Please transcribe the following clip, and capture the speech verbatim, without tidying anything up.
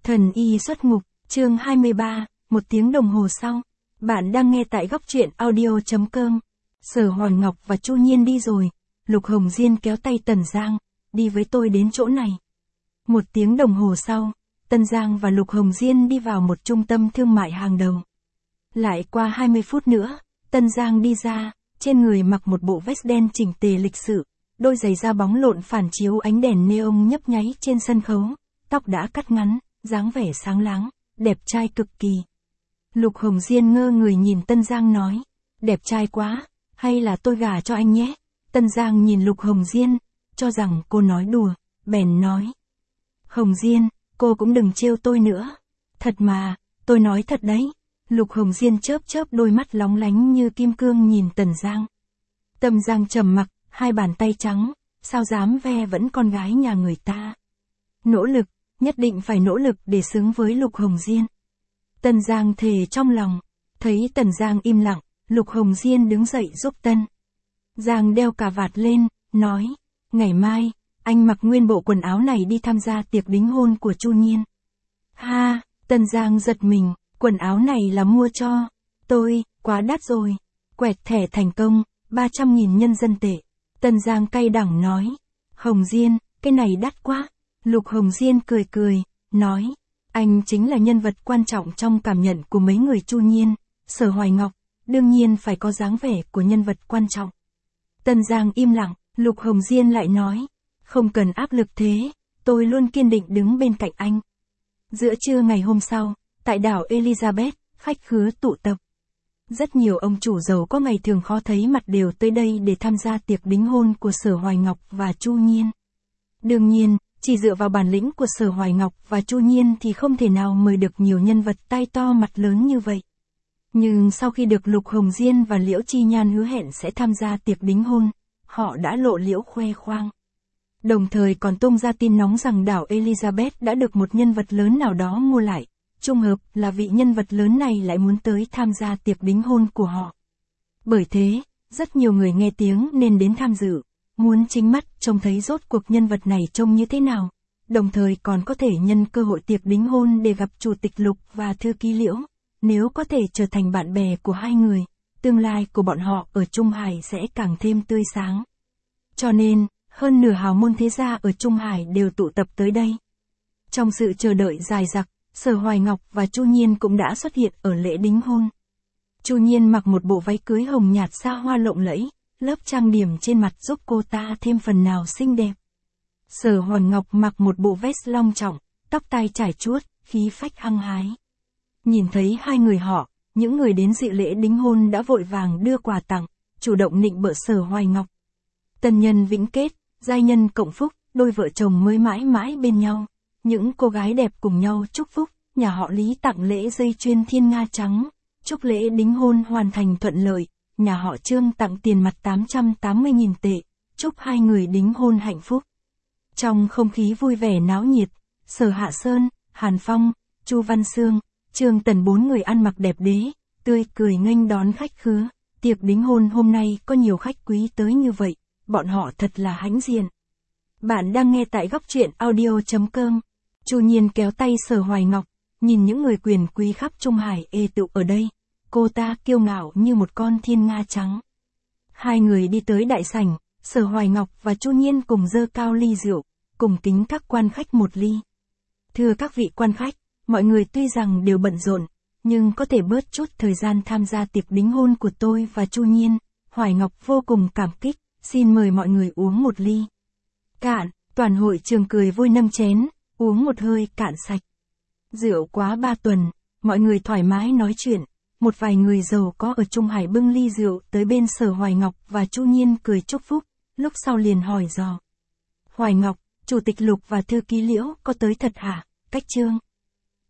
Thần y xuất ngục, chương hai mươi ba, một tiếng đồng hồ sau. Bạn đang nghe tại góc truyện audio chấm com. Sở Hoàn Ngọc và Chu Nhiên đi rồi. Lục Hồng Diên kéo tay Tần Giang, đi với tôi đến chỗ này. Một tiếng đồng hồ sau, Tần Giang và Lục Hồng Diên đi vào một trung tâm thương mại hàng đầu. Lại qua hai mươi phút nữa, Tần Giang đi ra, trên người mặc một bộ vest đen chỉnh tề lịch sự, đôi giày da bóng lộn phản chiếu ánh đèn neon nhấp nháy trên sân khấu, tóc đã cắt ngắn, dáng vẻ sáng láng, đẹp trai cực kỳ. Lục Hồng Diên ngơ người nhìn Tần Giang nói, đẹp trai quá, hay là tôi gả cho anh nhé? Tần Giang nhìn Lục Hồng Diên, cho rằng cô nói đùa, bèn nói. Hồng Diên, cô cũng đừng trêu tôi nữa. Thật mà, tôi nói thật đấy. Lục Hồng Diên chớp chớp đôi mắt lóng lánh như kim cương nhìn Tần Giang. Tần Giang trầm mặc, hai bàn tay trắng, sao dám ve vẫn con gái nhà người ta. Nỗ lực, nhất định phải nỗ lực để xứng với Lục Hồng Diên. Tần Giang thề trong lòng, thấy Tần Giang im lặng, Lục Hồng Diên đứng dậy giúp Tần Giang đeo cà vạt lên, nói, ngày mai, anh mặc nguyên bộ quần áo này đi tham gia tiệc đính hôn của Chu Nhiên. Ha, Tần Giang giật mình, quần áo này là mua cho tôi, quá đắt rồi. Quẹt thẻ thành công, ba trăm nghìn nhân dân tệ. Tần Giang cay đắng nói, Hồng Diên, cái này đắt quá. Lục Hồng Diên cười cười, nói, anh chính là nhân vật quan trọng trong cảm nhận của mấy người Chu Nhiên, Sở Hoài Ngọc, đương nhiên phải có dáng vẻ của nhân vật quan trọng. Tần Giang im lặng, Lục Hồng Diên lại nói, không cần áp lực thế, tôi luôn kiên định đứng bên cạnh anh. Giữa trưa ngày hôm sau, tại đảo Elizabeth, khách khứa tụ tập. Rất nhiều ông chủ giàu có ngày thường khó thấy mặt đều tới đây để tham gia tiệc đính hôn của Sở Hoài Ngọc và Chu Nhiên. Đương nhiên, chỉ dựa vào bản lĩnh của Sở Hoài Ngọc và Chu Nhiên thì không thể nào mời được nhiều nhân vật tai to mặt lớn như vậy. Nhưng sau khi được Lục Hồng Diên và Liễu Chi Nhan hứa hẹn sẽ tham gia tiệc đính hôn, họ đã lộ liễu khoe khoang. Đồng thời còn tung ra tin nóng rằng đảo Elizabeth đã được một nhân vật lớn nào đó mua lại. Trùng hợp là vị nhân vật lớn này lại muốn tới tham gia tiệc đính hôn của họ. Bởi thế, rất nhiều người nghe tiếng nên đến tham dự, muốn chính mắt trông thấy rốt cuộc nhân vật này trông như thế nào, đồng thời còn có thể nhân cơ hội tiệc đính hôn để gặp Chủ tịch Lục và Thư ký Liễu, nếu có thể trở thành bạn bè của hai người, tương lai của bọn họ ở Trung Hải sẽ càng thêm tươi sáng. Cho nên, hơn nửa hào môn thế gia ở Trung Hải đều tụ tập tới đây. Trong sự chờ đợi dài dặc, Sở Hoài Ngọc và Chu Nhiên cũng đã xuất hiện ở lễ đính hôn. Chu Nhiên mặc một bộ váy cưới hồng nhạt xa hoa lộng lẫy, lớp trang điểm trên mặt giúp cô ta thêm phần nào xinh đẹp. Sở Hoài Ngọc mặc một bộ vest long trọng, tóc tai trải chuốt, khí phách hăng hái. Nhìn thấy hai người họ, những người đến dự lễ đính hôn đã vội vàng đưa quà tặng, chủ động nịnh bợ Sở Hoài Ngọc. Tân nhân vĩnh kết, giai nhân cộng phúc, đôi vợ chồng mới mãi mãi bên nhau. Những cô gái đẹp cùng nhau chúc phúc, nhà họ Lý tặng lễ dây chuyền thiên nga trắng, chúc lễ đính hôn hoàn thành thuận lợi, nhà họ Trương tặng tiền mặt tám trăm tám mươi nghìn tệ, chúc hai người đính hôn hạnh phúc. Trong không khí vui vẻ náo nhiệt, Sở Hạ Sơn, Hàn Phong, Chu Văn Sương, Trương Tần bốn người ăn mặc đẹp đẽ, tươi cười nghênh đón khách khứa. Tiệc đính hôn hôm nay có nhiều khách quý tới như vậy, bọn họ thật là hãnh diện. Bạn đang nghe tại góc truyện audio chấm com. Chu Nhiên kéo tay Sở Hoài Ngọc, nhìn những người quyền quý khắp Trung Hải ê tụ ở đây, cô ta kiêu ngạo như một con thiên nga trắng. Hai người đi tới đại sảnh, Sở Hoài Ngọc và Chu Nhiên cùng dơ cao ly rượu, cùng kính các quan khách một ly. Thưa các vị quan khách, mọi người tuy rằng đều bận rộn, nhưng có thể bớt chút thời gian tham gia tiệc đính hôn của tôi và Chu Nhiên, Hoài Ngọc vô cùng cảm kích, xin mời mọi người uống một ly. Cạn, toàn hội trường cười vui nâng chén, uống một hơi cạn sạch. Rượu quá ba tuần, mọi người thoải mái nói chuyện, một vài người giàu có ở Trung Hải bưng ly rượu tới bên Sở Hoài Ngọc và Chu Nhiên cười chúc phúc, lúc sau liền hỏi dò. Hoài Ngọc, Chủ tịch Lục và Thư ký Liễu có tới thật hả? Cách Trương